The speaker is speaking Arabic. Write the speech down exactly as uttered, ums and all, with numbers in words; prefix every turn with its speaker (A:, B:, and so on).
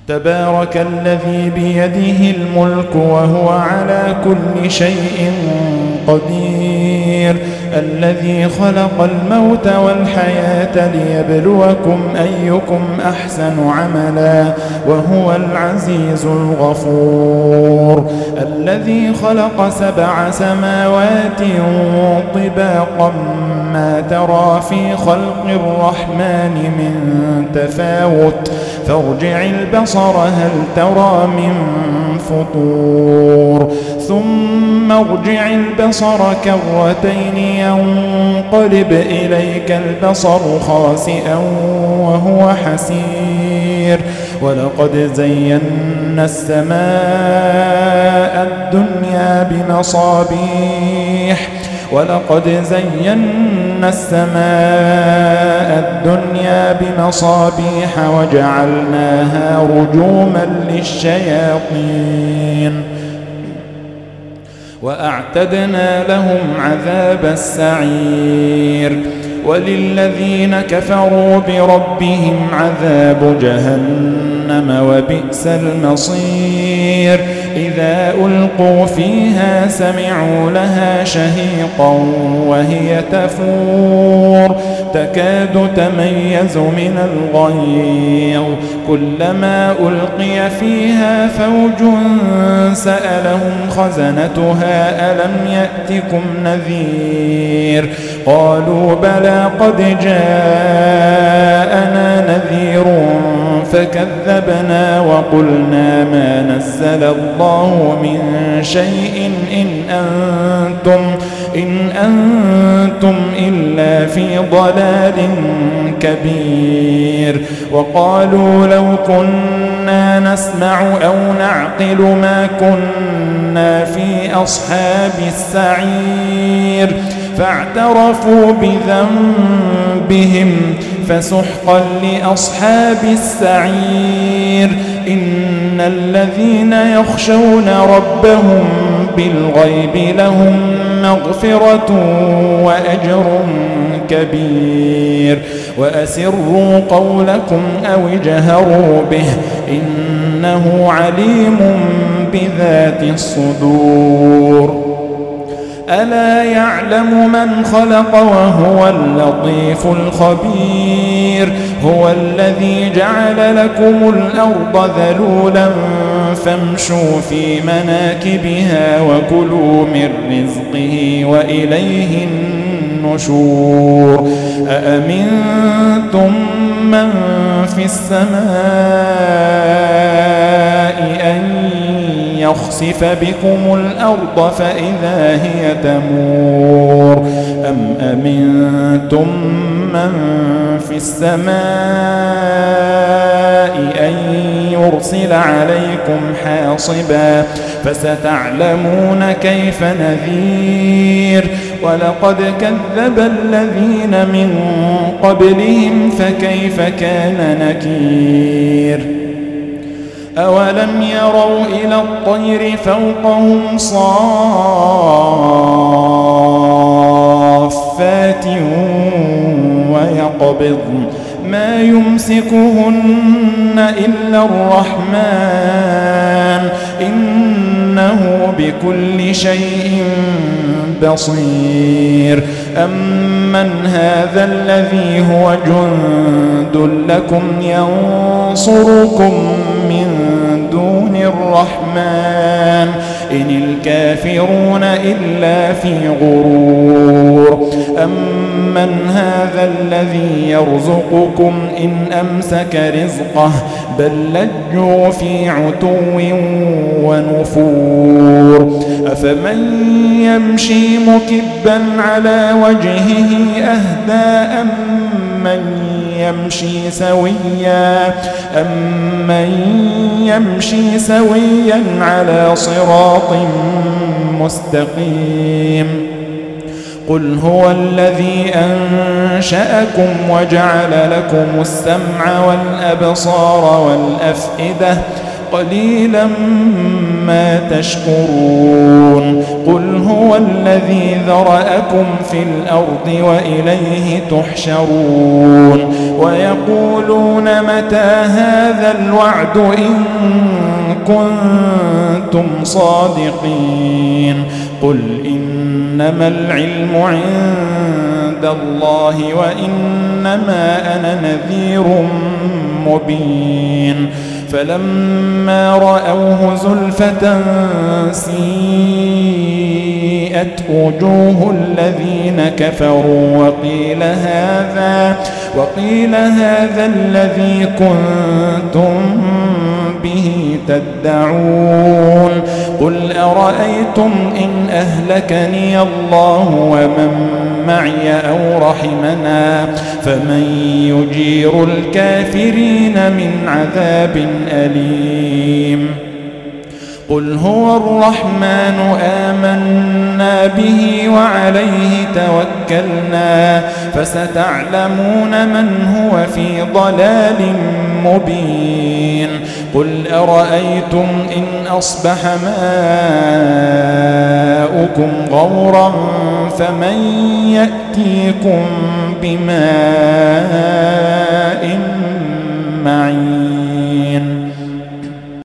A: تبارك الذي بيده الملك وهو على كل شيء قدير الذي خلق الموت والحياة ليبلوكم أيكم أحسن عملا وهو العزيز الغفور الذي خلق سبع سماوات طباقا ما ترى في خلق الرحمن من تفاوت فارجع البصر هل ترى من فطور ثم ارجع البصر كرتين ينقلب إليك البصر خاسئا وهو حسير ولقد زينا السماء الدنيا بمصابيح ولقد زينا السماء الدنيا بمصابيح وجعلناها رجوما للشياطين وأعتدنا لهم عذاب السعير وللذين كفروا بربهم عذاب جهنم وبئس المصير إذا ألقوا فيها سمعوا لها شهيقا وهي تفور تكاد تميز من الغيظ كلما ألقي فيها فوج سألهم خزنتها ألم يأتكم نذير قالوا بلى قد جاءنا نذير فكذبنا وقلنا ما نزل الله من شيء إن أنتم إن أنتم إلا في ضلال كبير وقالوا لو كنا نسمع أو نعقل ما كنا في أصحاب السعير فاعترفوا بذنبهم فسحقا لأصحاب السعير إن الذين يخشون ربهم بالغيب لهم مغفرة وأجر كبير وأسروا قولكم أو اجهروا به إنه عليم بذات الصدور ألا يعلم من خلق وهو اللطيف الخبير هو الذي جعل لكم الأرض ذلولا فامشوا في مناكبها وكلوا من رزقه وإليه النشور أأمنتم من في السماء أن يخسف بكم الأرض فإذا هي تمور أم أمنتم من في السماء أن يرسل عليكم حاصبا فستعلمون كيف نذير ولقد كذب الذين من قبلهم فكيف كان نكير أولم يروا إلى الطير فوقهم صافات ويقبضن ما يمسكهن إلا الرحمن إنه بكل شيء بصير أمن هذا الذي هو جند لكم ينصركم من دون الرحمن إن الكافرون إلا في غرور أمن هذا الذي يرزقكم إن أمسك رزقه بل لجوا في عتو ونفور أفمن يمشي مكبا على وجهه أهدى أم من يمشي سويا أمن يمشي سويا على صراط مستقيم قل هو الذي أنشأكم وجعل لكم السمع والأبصار والأفئدة قليلا ما تشكرون قل هو الذي ذرأكم في الأرض وإليه تحشرون ويقولون متى هذا الوعد إن كنتم صادقين قل إنما العلم عند الله وإنما أنا نذير مبين فلما رأوه زلفة سيئت وجوه الذين كفروا وقيل هذا وقيل هذا الذي كنتم به تدعون قل أرأيتم إن أهلكني الله ومن معي أو رحمنا فمن يجير الكافرين من عذاب أليم قل هو الرحمن آمنا به وعليه توكلنا فستعلمون من هو في ضلال مبين قل أرأيتم إن أصبح ماؤكم غورا فمن يأتيكم بماء